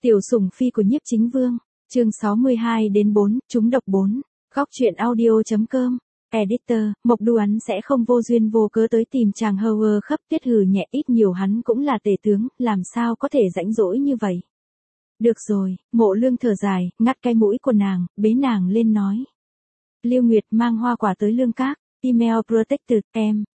Tiểu sủng phi của Nhiếp Chính Vương, chương 62 đến 4, trúng độc 4. Góc truyện audio.com. Editor, Mộc Đoán sẽ không vô duyên vô cớ tới tìm chàng Howard khắp tuyết, hừ nhẹ, ít nhiều hắn cũng là tể tướng, làm sao có thể rãnh rỗi như vậy. Được rồi, Mộ Lương thở dài, ngắt cái mũi của nàng, bế nàng lên nói. Liêu Nguyệt mang hoa quả tới Lương Các. Email protected, em,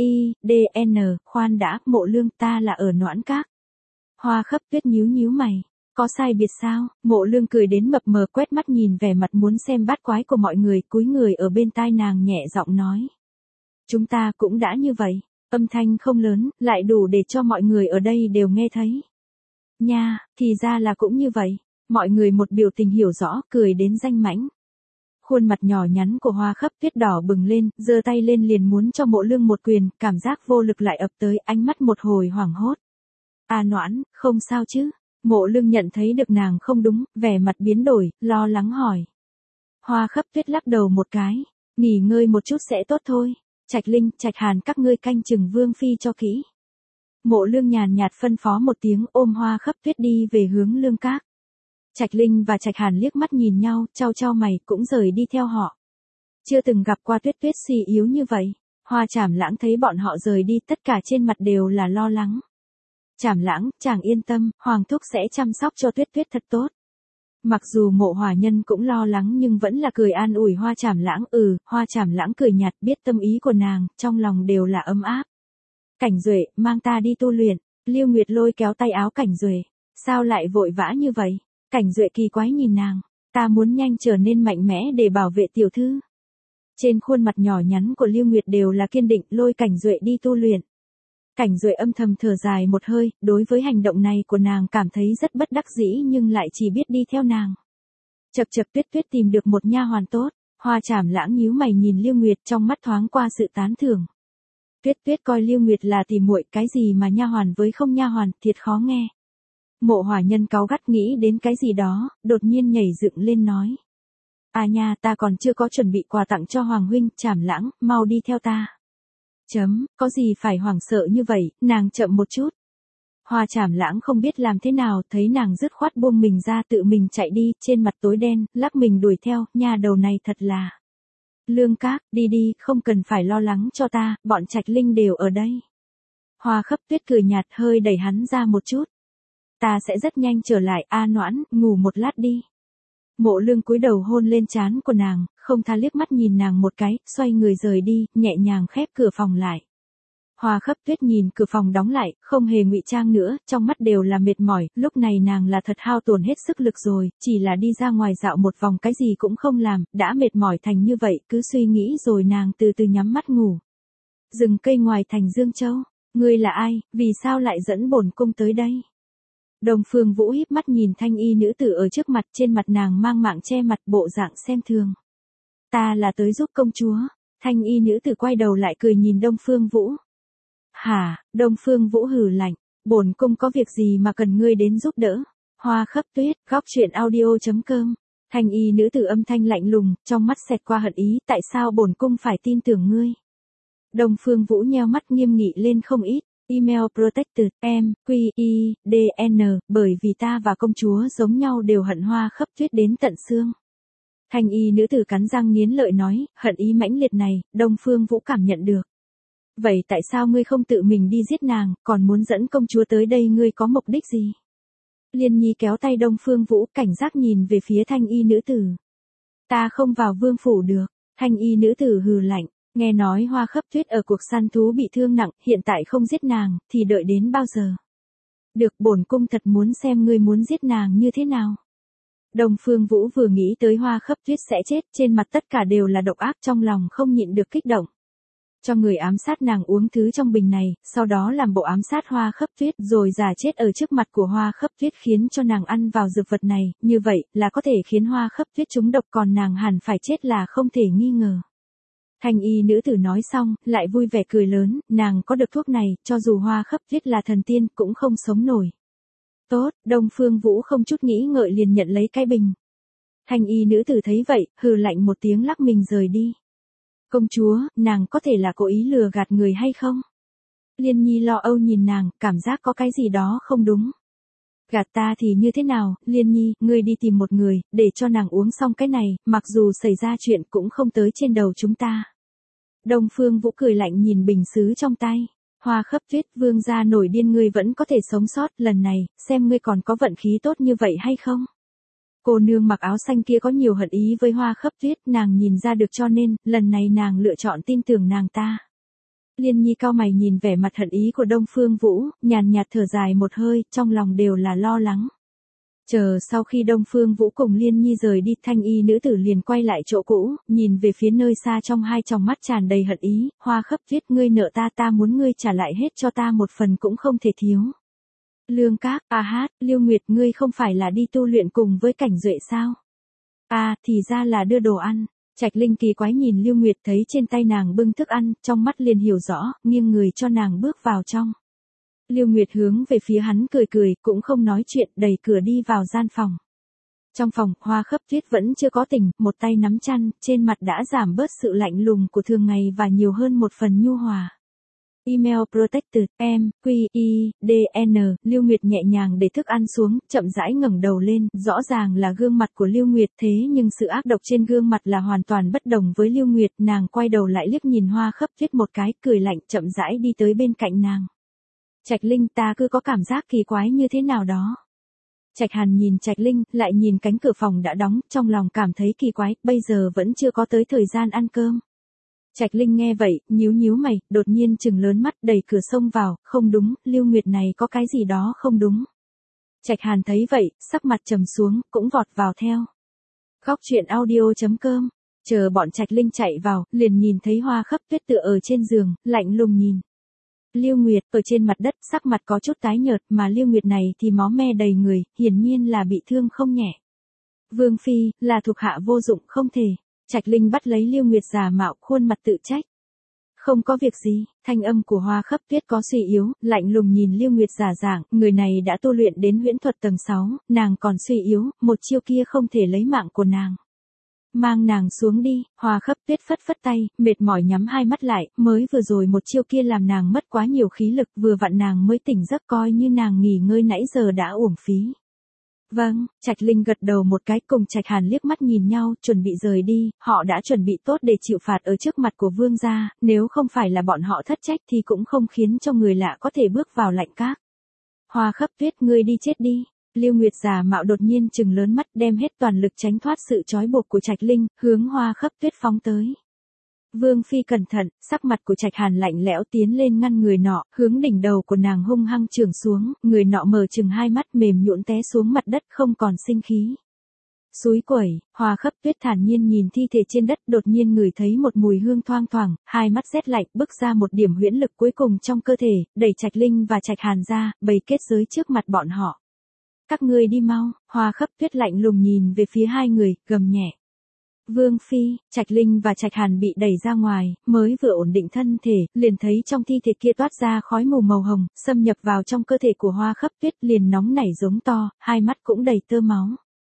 QIDN, khoan đã, Mộ Lương, ta là ở Noãn Các. Hoa khắp tuyết nhíu mày. Có sai biệt sao? Mộ Lương cười đến mập mờ, quét mắt nhìn vẻ mặt muốn xem bát quái của mọi người, cúi người ở bên tai nàng nhẹ giọng nói. Chúng ta cũng đã như vậy, âm thanh không lớn, lại đủ để cho mọi người ở đây đều nghe thấy. Nha, thì ra là cũng như vậy. Mọi người một biểu tình hiểu rõ, cười đến danh mãnh. Khuôn mặt nhỏ nhắn của Hoa khắp tuyết đỏ bừng lên, giơ tay lên liền muốn cho Mộ Lương một quyền, cảm giác vô lực lại ập tới, ánh mắt một hồi hoảng hốt. À Noãn, không sao chứ? Mộ Lương nhận thấy được nàng không đúng, vẻ mặt biến đổi, lo lắng hỏi. Hoa khắp tuyết lắc đầu một cái, nghỉ ngơi một chút sẽ tốt thôi. Trạch Linh, Trạch Hàn, các ngươi canh chừng Vương phi cho kỹ. Mộ Lương nhàn nhạt phân phó một tiếng, ôm Hoa khắp tuyết đi về hướng Lương Các. Trạch Linh và Trạch Hàn liếc mắt nhìn nhau, chau mày, cũng rời đi theo họ. Chưa từng gặp qua Tuyết Tuyết suy yếu như vậy. Hoa Trảm Lãng thấy bọn họ rời đi, tất cả trên mặt đều là lo lắng. Trảm Lãng, chàng yên tâm, Hoàng thúc sẽ chăm sóc cho Tuyết Tuyết thật tốt. Mặc dù Mộ Hỏa Nhân cũng lo lắng nhưng vẫn là cười an ủi Hoa Trảm Lãng. Hoa Trảm Lãng cười nhạt, biết tâm ý của nàng, trong lòng đều là ấm áp. Cảnh Duệ, mang ta đi tu luyện. Liêu Nguyệt lôi kéo tay áo Cảnh Duệ. Sao lại vội vã như vậy? Cảnh Duệ kỳ quái nhìn nàng. Ta muốn nhanh trở nên mạnh mẽ để bảo vệ tiểu thư. Trên khuôn mặt nhỏ nhắn của Liêu Nguyệt đều là kiên định, lôi Cảnh Duệ đi tu luyện. Cảnh Duệ âm thầm thở dài một hơi, đối với hành động này của nàng cảm thấy rất bất đắc dĩ nhưng lại chỉ biết đi theo nàng. Chập Tuyết Tuyết tìm được một nha hoàn tốt. Hoa Trảm Lãng nhíu mày nhìn Liêu Nguyệt, trong mắt thoáng qua sự tán thưởng. Tuyết Tuyết coi Liêu Nguyệt là tỉ muội, cái gì mà nha hoàn với không nha hoàn, thiệt khó nghe. Mộ Hỏa Nhân cáu gắt nghĩ đến cái gì đó, đột nhiên nhảy dựng lên nói. À nha, ta còn chưa có chuẩn bị quà tặng cho Hoàng huynh. Trảm Lãng, mau đi theo ta. Có gì phải hoảng sợ như vậy, nàng chậm một chút. Hoa Trảm Lãng không biết làm thế nào, thấy nàng dứt khoát buông mình ra tự mình chạy đi, trên mặt tối đen, lắc mình đuổi theo, nha đầu này thật là. Lương Các, đi, không cần phải lo lắng cho ta, bọn Trạch Linh đều ở đây. Hoa khắp tuyết cười nhạt, hơi đẩy hắn ra một chút. Ta sẽ rất nhanh trở lại, a Noãn, ngủ một lát đi. Mộ Lương cúi đầu hôn lên trán của nàng, không tha liếc mắt nhìn nàng một cái, xoay người rời đi, nhẹ nhàng khép cửa phòng lại. Hoa khắp tuyết nhìn cửa phòng đóng lại, không hề ngụy trang nữa, trong mắt đều là mệt mỏi, lúc này nàng là thật hao tổn hết sức lực rồi, chỉ là đi ra ngoài dạo một vòng cái gì cũng không làm, đã mệt mỏi thành như vậy, cứ suy nghĩ rồi nàng từ từ nhắm mắt ngủ. Rừng cây ngoài thành Dương Châu, ngươi là ai, vì sao lại dẫn bổn cung tới đây? Đông Phương Vũ híp mắt nhìn thanh y nữ tử ở trước mặt, trên mặt nàng mang mạng che mặt, bộ dạng xem thường. Ta là tới giúp công chúa. Thanh y nữ tử quay đầu lại cười nhìn Đông Phương Vũ. Hả? Đông Phương Vũ hừ lạnh, bổn cung có việc gì mà cần ngươi đến giúp đỡ? Hoa khắp tuyết, góc truyện audio.com. Thanh y nữ tử âm thanh lạnh lùng, trong mắt xẹt qua hận ý, tại sao bổn cung phải tin tưởng ngươi? Đông Phương Vũ nheo mắt nghiêm nghị lên không ít. Email protected, em, QIDN, bởi vì ta và công chúa giống nhau đều hận Hoa khắp tuyết đến tận xương. Thanh y nữ tử cắn răng nghiến lợi nói, hận ý mãnh liệt này, Đông Phương Vũ cảm nhận được. Vậy tại sao ngươi không tự mình đi giết nàng, còn muốn dẫn công chúa tới đây, ngươi có mục đích gì? Liên Nhi kéo tay Đông Phương Vũ, cảnh giác nhìn về phía thanh y nữ tử. Ta không vào vương phủ được. Thanh y nữ tử hừ lạnh. Nghe nói Hoa khắp tuyết ở cuộc săn thú bị thương nặng, hiện tại không giết nàng, thì đợi đến bao giờ? Được, bổn cung thật muốn xem ngươi muốn giết nàng như thế nào. Đông Phương Vũ vừa nghĩ tới Hoa khắp tuyết sẽ chết, trên mặt tất cả đều là độc ác, trong lòng không nhịn được kích động. Cho người ám sát nàng uống thứ trong bình này, sau đó làm bộ ám sát Hoa khắp tuyết, rồi giả chết ở trước mặt của Hoa khắp tuyết khiến cho nàng ăn vào dược vật này, như vậy là có thể khiến Hoa khắp tuyết trúng độc, còn nàng hẳn phải chết là không thể nghi ngờ. Thanh y nữ tử nói xong, lại vui vẻ cười lớn, nàng có được thuốc này, cho dù Hoa khắp tuyết là thần tiên, cũng không sống nổi. Tốt, Đông Phương Vũ không chút nghĩ ngợi liền nhận lấy cái bình. Thanh y nữ tử thấy vậy, hừ lạnh một tiếng lắc mình rời đi. Công chúa, nàng có thể là cố ý lừa gạt người hay không? Liên Nhi lo âu nhìn nàng, cảm giác có cái gì đó không đúng. Gạt ta thì như thế nào, Liên Nhi, ngươi đi tìm một người, để cho nàng uống xong cái này, mặc dù xảy ra chuyện cũng không tới trên đầu chúng ta. Đông Phương Vũ cười lạnh nhìn bình sứ trong tay. Hoa Khấp Tuyết, vương gia nổi điên, ngươi vẫn có thể sống sót, lần này, xem ngươi còn có vận khí tốt như vậy hay không. Cô nương mặc áo xanh kia có nhiều hận ý với Hoa Khấp Tuyết, nàng nhìn ra được, cho nên, lần này nàng lựa chọn tin tưởng nàng ta. Liên Nhi cau mày nhìn vẻ mặt hận ý của Đông Phương Vũ, nhàn nhạt thở dài một hơi, trong lòng đều là lo lắng. Chờ sau khi Đông Phương Vũ cùng Liên Nhi rời đi, thanh y nữ tử liền quay lại chỗ cũ, nhìn về phía nơi xa trong hai tròng mắt tràn đầy hận ý, Hoa Khấp Tuyết, ngươi nợ ta, ta muốn ngươi trả lại hết cho ta, một phần cũng không thể thiếu. Lương Các, Lưu Nguyệt, ngươi không phải là đi tu luyện cùng với Cảnh Duệ sao? Thì ra là đưa đồ ăn. Trạch Linh kỳ quái nhìn Lưu Nguyệt, thấy trên tay nàng bưng thức ăn, trong mắt liền hiểu rõ, nghiêng người cho nàng bước vào trong. Lưu Nguyệt hướng về phía hắn cười cười, cũng không nói chuyện, đẩy cửa đi vào gian phòng. Trong phòng, Hoa Khấp Tuyết vẫn chưa có tỉnh, một tay nắm chăn, trên mặt đã giảm bớt sự lạnh lùng của thường ngày và nhiều hơn một phần nhu hòa. Email protected, QEDN, Lưu Nguyệt nhẹ nhàng để thức ăn xuống, chậm rãi ngẩng đầu lên, rõ ràng là gương mặt của Lưu Nguyệt, thế nhưng sự ác độc trên gương mặt là hoàn toàn bất đồng với Lưu Nguyệt, nàng quay đầu lại liếc nhìn Hoa Khấp Tuyết một cái, cười lạnh, chậm rãi đi tới bên cạnh nàng. Trạch Linh, ta cứ có cảm giác kỳ quái như thế nào đó. Trạch Hàn nhìn Trạch Linh, lại nhìn cánh cửa phòng đã đóng, trong lòng cảm thấy kỳ quái, bây giờ vẫn chưa có tới thời gian ăn cơm. Trạch Linh nghe vậy, nhíu mày, đột nhiên trừng lớn mắt, đẩy cửa xông vào, không đúng, Lưu Nguyệt này có cái gì đó không đúng. Trạch Hàn thấy vậy, sắc mặt trầm xuống, cũng vọt vào theo. Khóc chuyện audio.com, chờ bọn Trạch Linh chạy vào, liền nhìn thấy Hoa Khấp Tuyết tựa ở trên giường, lạnh lùng nhìn. Lưu Nguyệt, ở trên mặt đất, sắc mặt có chút tái nhợt, mà Lưu Nguyệt này thì máu me đầy người, hiển nhiên là bị thương không nhẹ. Vương Phi, là thuộc hạ vô dụng, không thể. Trạch Linh bắt lấy Lưu Nguyệt giả mạo, khuôn mặt tự trách. Không có việc gì, thanh âm của Hoa Khấp Tuyết có suy yếu, lạnh lùng nhìn Lưu Nguyệt giả dạng, người này đã tu luyện đến huyễn thuật tầng 6, nàng còn suy yếu, một chiêu kia không thể lấy mạng của nàng. Mang nàng xuống đi, Hoa Khấp Tuyết phất phất tay, mệt mỏi nhắm hai mắt lại, mới vừa rồi một chiêu kia làm nàng mất quá nhiều khí lực, vừa vặn nàng mới tỉnh giấc, coi như nàng nghỉ ngơi nãy giờ đã uổng phí. Vâng, Trạch Linh gật đầu một cái, cùng Trạch Hàn liếc mắt nhìn nhau, chuẩn bị rời đi, họ đã chuẩn bị tốt để chịu phạt ở trước mặt của vương gia, nếu không phải là bọn họ thất trách thì cũng không khiến cho người lạ có thể bước vào lạnh các. Hoa Khấp Tuyết, ngươi đi chết đi. Lưu Nguyệt giả mạo đột nhiên trừng lớn mắt, đem hết toàn lực tránh thoát sự trói buộc của Trạch Linh, hướng Hoa Khấp Tuyết phóng tới. Vương Phi cẩn thận, sắc mặt của Trạch Hàn lạnh lẽo tiến lên ngăn người nọ, hướng đỉnh đầu của nàng hung hăng chưởng xuống, người nọ mở chừng hai mắt mềm nhũn té xuống mặt đất không còn sinh khí. Xúi quẩy, Hoa Khấp Tuyết thản nhiên nhìn thi thể trên đất, đột nhiên ngửi thấy một mùi hương thoang thoảng, hai mắt rét lạnh, bức ra một điểm huyễn lực cuối cùng trong cơ thể, đẩy Trạch Linh và Trạch Hàn ra, bày kết giới trước mặt bọn họ. Các ngươi đi mau, Hoa Khấp Tuyết lạnh lùng nhìn về phía hai người, gầm nhẹ. Vương Phi, Trạch Linh và Trạch Hàn bị đẩy ra ngoài, mới vừa ổn định thân thể, liền thấy trong thi thể kia toát ra khói mù màu hồng, xâm nhập vào trong cơ thể của Hoa Khấp Tuyết, liền nóng nảy giống to, hai mắt cũng đầy tơ máu.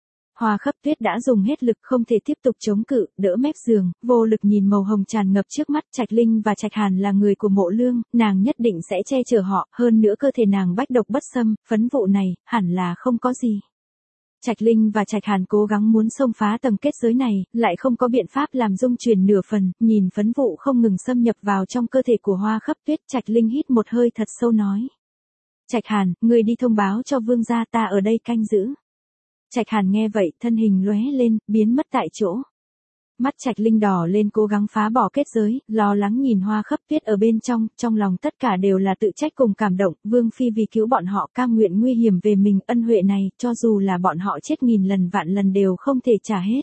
Hoa Khấp Tuyết đã dùng hết lực, không thể tiếp tục chống cự, đỡ mép giường, vô lực nhìn màu hồng tràn ngập trước mắt. Trạch Linh và Trạch Hàn là người của Mộ Lương, nàng nhất định sẽ che chở họ, hơn nữa cơ thể nàng bách độc bất xâm, phấn vụ này, hẳn là không có gì. Trạch Linh và Trạch Hàn cố gắng muốn xông phá tầng kết giới này, lại không có biện pháp làm dung chuyển nửa phần, nhìn phấn vụ không ngừng xâm nhập vào trong cơ thể của Hoa Khấp Tuyết, Trạch Linh hít một hơi thật sâu nói. Trạch Hàn, người đi thông báo cho vương gia, ta ở đây canh giữ. Trạch Hàn nghe vậy, thân hình lóe lên, biến mất tại chỗ. Mắt Trạch Linh đỏ lên, cố gắng phá bỏ kết giới, lo lắng nhìn Hoa Khấp Tuyết ở bên trong lòng tất cả đều là tự trách cùng cảm động, Vương Phi vì cứu bọn họ cam nguyện nguy hiểm về mình, ân huệ này, cho dù là bọn họ chết nghìn lần vạn lần đều không thể trả hết.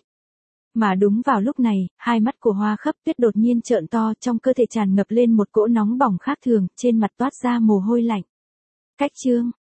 Mà đúng vào lúc này, hai mắt của Hoa Khấp Tuyết đột nhiên trợn to, trong cơ thể tràn ngập lên một cỗ nóng bỏng khác thường, trên mặt toát ra mồ hôi lạnh. Cách chương